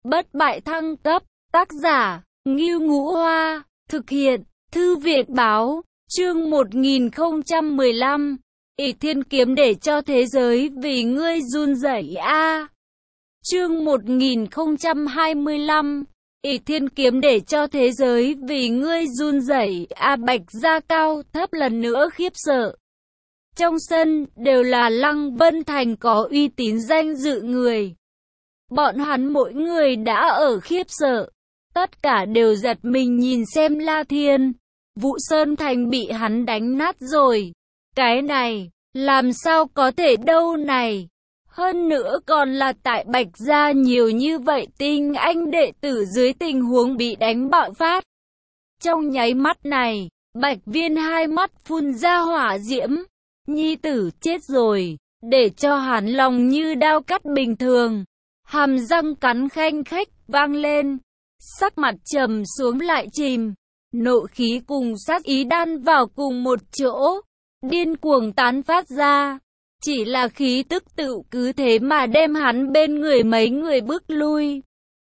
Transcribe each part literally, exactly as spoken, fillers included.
Bất bại thăng cấp, tác giả, Ngưu Ngũ Hoa, thực hiện, Thư viện báo, chương một nghìn không trăm mười lăm, ỷ thiên kiếm để cho thế giới vì ngươi run rẩy a. Chương một nghìn không trăm hai mươi lăm, ỷ thiên kiếm để cho thế giới vì ngươi run rẩy a. Bạch Gia cao thấp lần nữa khiếp sợ. Trong sân đều là Lăng Vân Thành có uy tín danh dự người. Bọn hắn mỗi người đã ở khiếp sợ. Tất cả đều giật mình nhìn xem La Thiên. Vũ Sơn Thành bị hắn đánh nát rồi. Cái này, làm sao có thể đâu này. Hơn nữa còn là tại Bạch Gia nhiều như vậy tinh anh đệ tử dưới tình huống bị đánh bạo phát. Trong nháy mắt này, Bạch Viên hai mắt phun ra hỏa diễm. Nhi tử chết rồi, để cho hắn lòng như đao cắt bình thường. Hàm răng cắn khanh khách vang lên, sắc mặt trầm xuống lại chìm, nộ khí cùng sát ý đan vào cùng một chỗ, điên cuồng tán phát ra. Chỉ là khí tức tự cứ thế mà đem hắn bên người mấy người bước lui.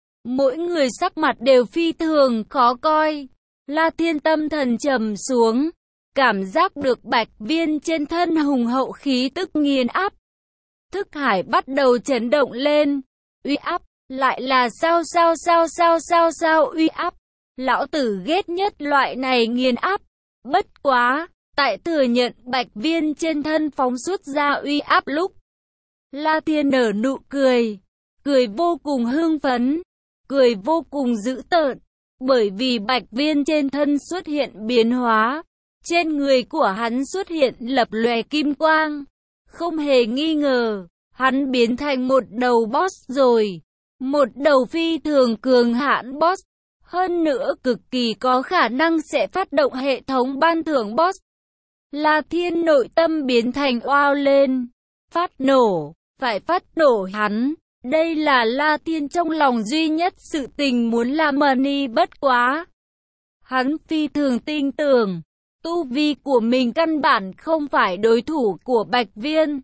Mỗi người sắc mặt đều phi thường khó coi. La Thiên tâm thần trầm xuống, cảm giác được Bạch Viên trên thân hùng hậu khí tức nghiền áp. Thức hải bắt đầu chấn động lên. Uy áp, lại là sao sao sao sao sao sao uy áp. Lão tử ghét nhất loại này nghiền áp. Bất quá, tại thừa nhận Bạch Viên trên thân phóng xuất ra uy áp lúc, La Thiên nở nụ cười, cười vô cùng hưng phấn, cười vô cùng dữ tợn, bởi vì Bạch Viên trên thân xuất hiện biến hóa, trên người của hắn xuất hiện lập lòe kim quang, không hề nghi ngờ. Hắn biến thành một đầu boss rồi. Một đầu phi thường cường hãn boss. Hơn nữa cực kỳ có khả năng sẽ phát động hệ thống ban thưởng boss. La Thiên nội tâm biến thành oao lên. Phát nổ. Phải phát nổ hắn. Đây là La Thiên trong lòng duy nhất sự tình muốn làm money bất quá. Hắn phi thường tin tưởng. Tu vi của mình căn bản không phải đối thủ của Bạch Viên.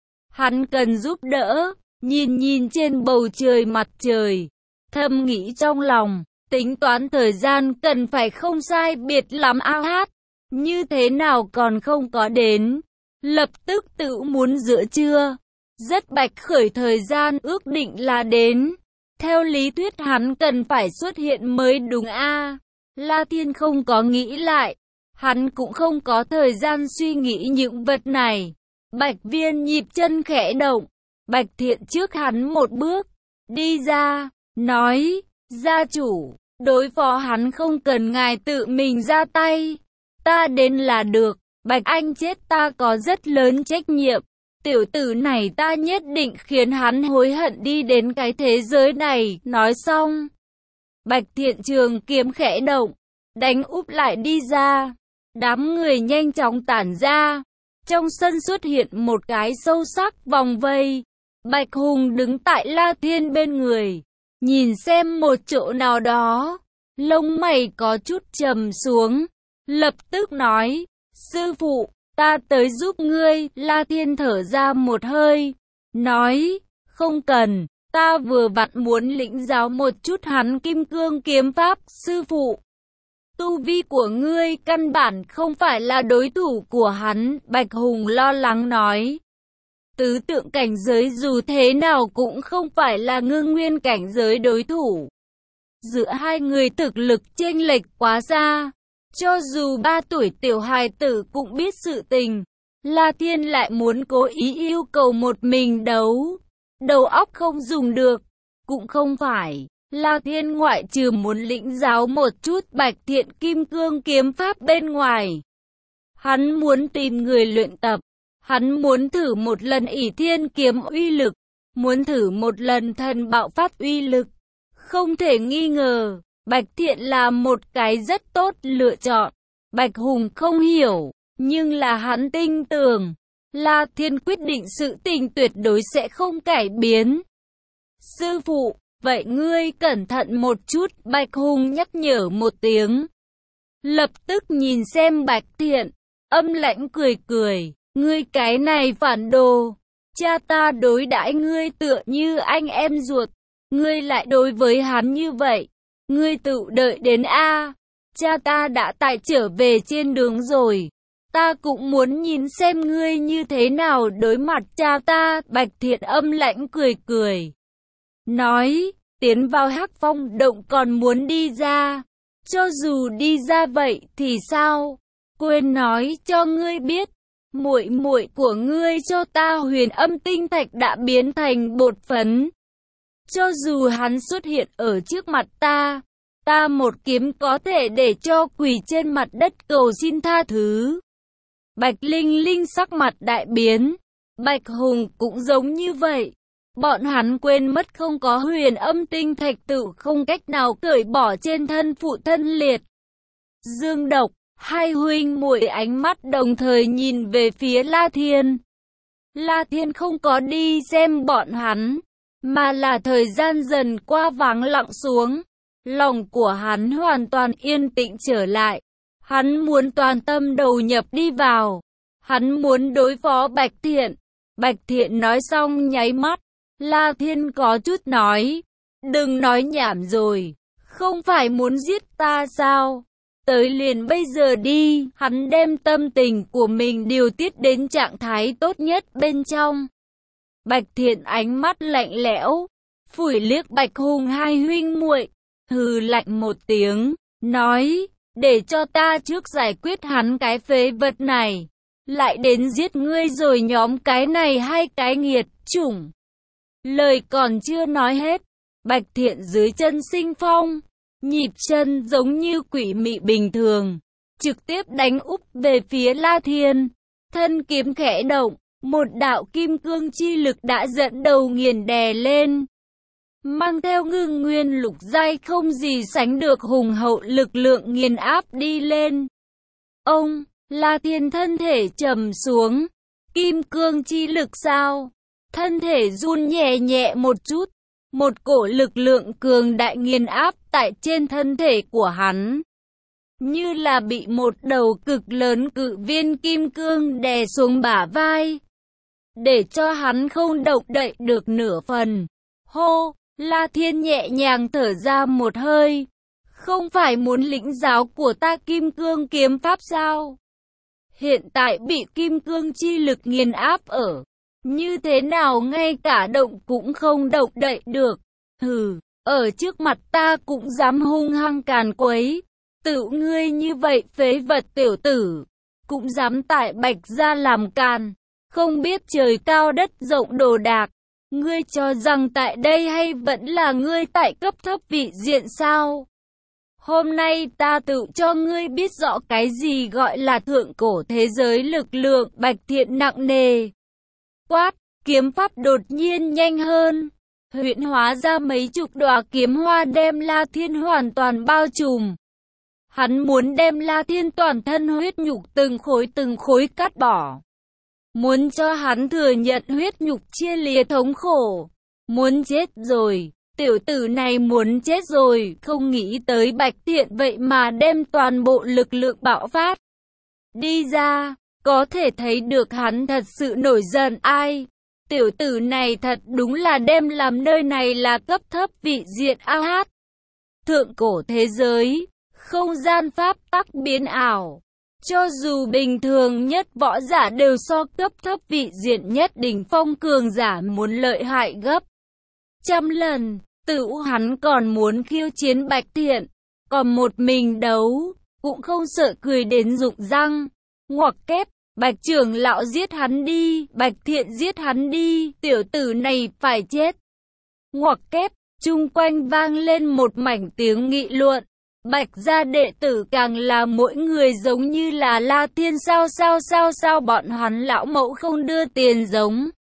Hắn cần giúp đỡ, nhìn nhìn trên bầu trời mặt trời, thầm nghĩ trong lòng, tính toán thời gian cần phải không sai biệt lắm ao hát, như thế nào còn không có đến, lập tức tự muốn giữa trưa, rất bạch khởi thời gian ước định là đến, theo lý thuyết hắn cần phải xuất hiện mới đúng a. La Thiên không có nghĩ lại, hắn cũng không có thời gian suy nghĩ những vật này. Bạch Viên nhịp chân khẽ động, Bạch Thiện trước hắn một bước, đi ra, nói, gia chủ, đối phó hắn không cần ngài tự mình ra tay, ta đến là được, Bạch Anh chết ta có rất lớn trách nhiệm, tiểu tử này ta nhất định khiến hắn hối hận đi đến cái thế giới này, nói xong. Bạch Thiện trường kiếm khẽ động, đánh úp lại đi ra, đám người nhanh chóng tản ra. Trong sân xuất hiện một cái sâu sắc vòng vây. Bạch Hùng đứng tại La Thiên bên người, nhìn xem một chỗ nào đó, lông mày có chút trầm xuống, lập tức nói, sư phụ, ta tới giúp ngươi. La Thiên thở ra một hơi, nói, không cần, ta vừa vặn muốn lĩnh giáo một chút hắn kim cương kiếm pháp, sư phụ. Tu vi của ngươi căn bản không phải là đối thủ của hắn, Bạch Hùng lo lắng nói. Tứ tượng cảnh giới dù thế nào cũng không phải là ngưng nguyên cảnh giới đối thủ. Giữa hai người thực lực chênh lệch quá xa, cho dù ba tuổi tiểu hài tử cũng biết sự tình. La Thiên lại muốn cố ý yêu cầu một mình đấu, đầu óc không dùng được, cũng không phải. La Thiên ngoại trừ muốn lĩnh giáo một chút Bạch Thiện kim cương kiếm pháp bên ngoài. Hắn muốn tìm người luyện tập. Hắn muốn thử một lần ỷ thiên kiếm uy lực. Muốn thử một lần thần bạo phát uy lực. Không thể nghi ngờ, Bạch Thiện là một cái rất tốt lựa chọn. Bạch Hùng không hiểu, nhưng là hắn tin tưởng. La Thiên quyết định sự tình tuyệt đối sẽ không cải biến. Sư phụ, vậy ngươi cẩn thận một chút, Bạch Hùng nhắc nhở một tiếng. Lập tức nhìn xem Bạch Thiện, âm lãnh cười cười, ngươi cái này phản đồ, cha ta đối đãi ngươi tựa như anh em ruột, ngươi lại đối với hắn như vậy. Ngươi tự đợi đến a. Cha ta đã tại trở về trên đường rồi. Ta cũng muốn nhìn xem ngươi như thế nào đối mặt cha ta. Bạch Thiện âm lãnh cười cười. Nói, tiến vào Hắc Phong động còn muốn đi ra. Cho dù đi ra vậy thì sao? Quên nói cho ngươi biết. Muội muội của ngươi cho ta huyền âm tinh thạch đã biến thành bột phấn. Cho dù hắn xuất hiện ở trước mặt ta, ta một kiếm có thể để cho quỳ trên mặt đất cầu xin tha thứ. Bạch Linh Linh sắc mặt đại biến. Bạch Hùng cũng giống như vậy. Bọn hắn quên mất không có huyền âm tinh thạch tự không cách nào cởi bỏ trên thân phụ thân liệt. Dương Độc, hai huynh muội ánh mắt đồng thời nhìn về phía La Thiên. La Thiên không có đi xem bọn hắn, mà là thời gian dần qua vắng lặng xuống. Lòng của hắn hoàn toàn yên tĩnh trở lại. Hắn muốn toàn tâm đầu nhập đi vào. Hắn muốn đối phó Bạch Thiện. Bạch Thiện nói xong nháy mắt. La Thiên có chút nói. Đừng nói nhảm rồi. Không phải muốn giết ta sao? Tới liền bây giờ đi. Hắn đem tâm tình của mình điều tiết đến trạng thái tốt nhất bên trong. Bạch Thiện ánh mắt lạnh lẽo. Phủi liếc Bạch Hùng hai huynh muội, hừ lạnh một tiếng, nói, để cho ta trước giải quyết hắn cái phế vật này, lại đến giết ngươi rồi nhóm cái này hai cái nghiệt chủng. Lời còn chưa nói hết, Bạch Thiện dưới chân sinh phong, nhịp chân giống như quỷ mị bình thường, trực tiếp đánh úp về phía La Thiên, thân kiếm khẽ động, một đạo kim cương chi lực đã dẫn đầu nghiền đè lên. Mang theo ngưng nguyên lục giai không gì sánh được hùng hậu lực lượng nghiền áp đi lên. Ông, La Thiên thân thể trầm xuống. Kim cương chi lực sao? Thân thể run nhẹ nhẹ một chút. Một cổ lực lượng cường đại nghiền áp tại trên thân thể của hắn. Như là bị một đầu cực lớn cự viên kim cương đè xuống bả vai. Để cho hắn không động đậy được nửa phần. Hô! La Thiên nhẹ nhàng thở ra một hơi. Không phải muốn lĩnh giáo của ta kim cương kiếm pháp sao? Hiện tại bị kim cương chi lực nghiền áp ở. Như thế nào ngay cả động cũng không động đậy được. Hừ, ở trước mặt ta cũng dám hung hăng càn quấy. Tự ngươi như vậy phế vật tiểu tử. Cũng dám tại Bạch gia làm càn. Không biết trời cao đất rộng đồ đạc. Ngươi cho rằng tại đây hay vẫn là ngươi tại cấp thấp vị diện sao? Hôm nay ta tự cho ngươi biết rõ cái gì gọi là thượng cổ thế giới lực lượng. Bạch Thiện nặng nề quát, kiếm pháp đột nhiên nhanh hơn, huyễn hóa ra mấy chục đóa kiếm hoa đem La Thiên hoàn toàn bao trùm. Hắn muốn đem La Thiên toàn thân huyết nhục từng khối từng khối cắt bỏ. Muốn cho hắn thừa nhận huyết nhục chia lìa thống khổ. Muốn chết rồi, tiểu tử này muốn chết rồi, không nghĩ tới Bạch Thiện vậy mà đem toàn bộ lực lượng bạo phát. Đi ra, có thể thấy được hắn thật sự nổi giận ai. Tiểu tử này thật đúng là đem làm nơi này là cấp thấp vị diện a hát. Thượng cổ thế giới, không gian pháp tắc biến ảo. Cho dù bình thường nhất võ giả đều so cấp thấp vị diện nhất đỉnh phong cường giả muốn lợi hại gấp trăm lần, tự hắn còn muốn khiêu chiến Bạch Thiện, còn một mình đấu, cũng không sợ cười đến rụng răng. Ngoặc kép, Bạch trưởng lão giết hắn đi, Bạch Thiện giết hắn đi, tiểu tử này phải chết. Ngoặc kép, chung quanh vang lên một mảnh tiếng nghị luận. Bạch gia đệ tử càng là mỗi người giống như là La Thiên sao sao sao sao bọn hắn lão mẫu không đưa tiền giống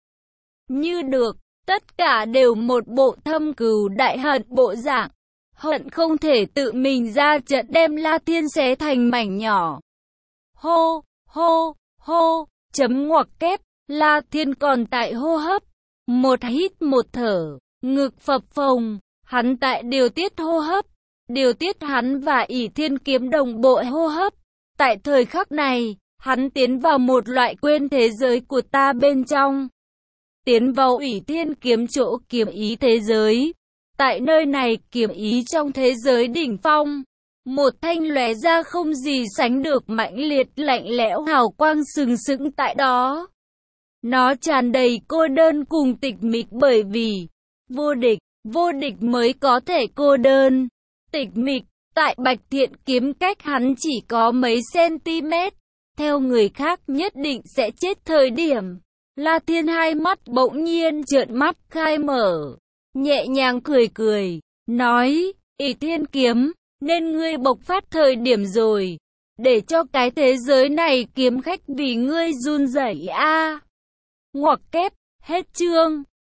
như được, tất cả đều một bộ thâm cừu đại hận bộ dạng, hận không thể tự mình ra trận đem La Thiên xé thành mảnh nhỏ. Hô, hô, hô, chấm ngoặc kép, La Thiên còn tại hô hấp, một hít một thở, ngực phập phồng, hắn tại điều tiết hô hấp. Điều tiết hắn và ỷ thiên kiếm đồng bộ hô hấp. Tại thời khắc này, hắn tiến vào một loại quên thế giới của ta bên trong. Tiến vào ỷ thiên kiếm chỗ kiếm ý thế giới. Tại nơi này, kiếm ý trong thế giới đỉnh phong, một thanh lóe ra không gì sánh được mãnh liệt lạnh lẽo hào quang sừng sững tại đó. Nó tràn đầy cô đơn cùng tịch mịch bởi vì vô địch, vô địch mới có thể cô đơn, tịch mịch. Tại Bạch Thiện kiếm cách hắn chỉ có mấy cm, theo người khác nhất định sẽ chết thời điểm. La Thiên hai mắt bỗng nhiên trợn mắt khai mở, nhẹ nhàng cười cười, nói, Ỷ Thiên kiếm, nên ngươi bộc phát thời điểm rồi, để cho cái thế giới này kiếm khách vì ngươi run rẩy a. Ngoặc kép, hết chương.